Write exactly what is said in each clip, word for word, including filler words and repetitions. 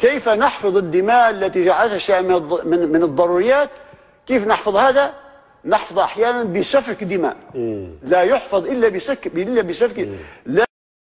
كيف نحفظ الدماء التي جعلتها الشيعة من من الضروريات؟ كيف نحفظ هذا؟ نحفظ أحيانا بسفك دماء، لا يحفظ إلا بسفك إلا بسفك لا.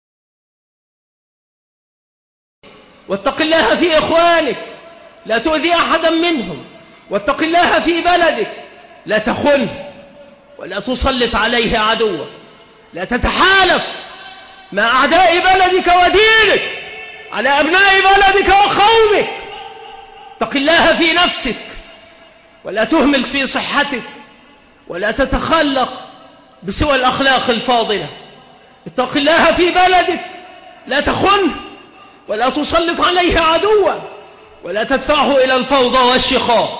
واتق الله في إخوانك لا تؤذي أحدا منهم، واتق الله في بلدك لا تخنه ولا تسلط عليه عدوا، لا تتحالف مع أعداء بلدك ودينك على أبناء بلدك وقومك. اتق الله في نفسك ولا تهمل في صحتك، ولا تتخلق بسوى الأخلاق الفاضلة. اتق الله في بلدك لا تخنه ولا تسلط عليه عدوا، ولا تدفعه إلى الفوضى والشقاق.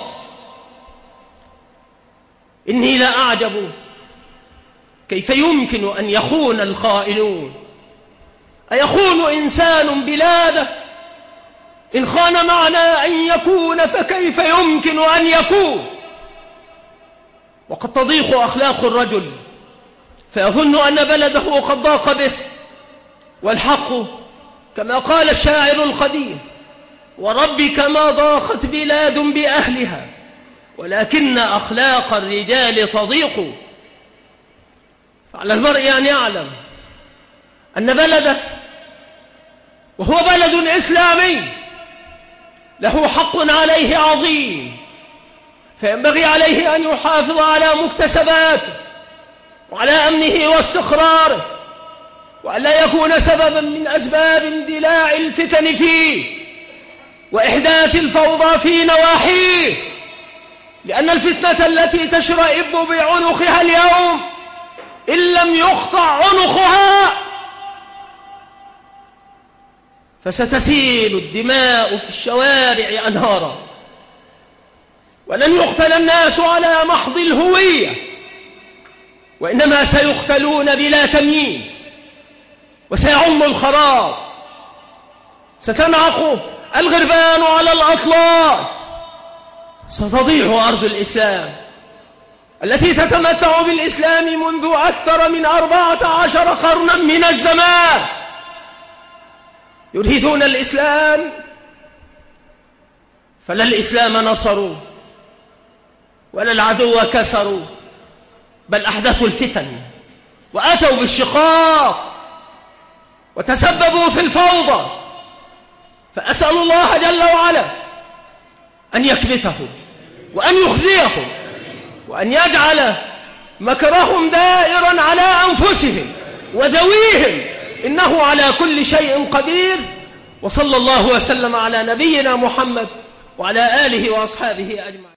إني لا أعجب كيف يمكن أن يخون الخائنون. أيخون إنسان بلاده؟ إن خان معنى أن يكون فكيف يمكن أن يكون؟ وقد تضيق أخلاق الرجل فيظن أن بلده قد ضاق به، والحق كما قال الشاعر القديم: وربك ما ضاقت بلاد بأهلها ولكن أخلاق الرجال تضيق. فعلى المرء أن يعلم أن بلده وهو بلد إسلامي له حق عليه عظيم، فينبغي عليه أن يحافظ على مكتسباته وعلى أمنه واستقراره، وألا يكون سببا من أسباب اندلاع الفتن فيه وإحداث الفوضى في نواحيه. لأن الفتنة التي تشرئب بعنقها اليوم إن لم يقطع عنقها فستسيل الدماء في الشوارع أنهارا، ولن يقتل الناس على محض الهوية، وإنما سيقتلون بلا تمييز، وسيعم الخراب. ستنعق الغربان على الأطلاف، ستضيع أرض الإسلام التي تتمتع بالإسلام منذ أكثر من أربعة عشر قرنا من الزمان. يريدون الإسلام فلا الإسلام نصروا ولا العدو كسروا، بل أحدثوا الفتن وأتوا بالشقاق وتسببوا في الفوضى. فأسأل الله جل وعلا أن يكبتهم وأن يخزيهم وأن يجعل مكرهم دائرا على أنفسهم وذويهم، إنه على كل شيء قدير. وصلى الله وسلم على نبينا محمد وعلى آله وأصحابه أجمعين.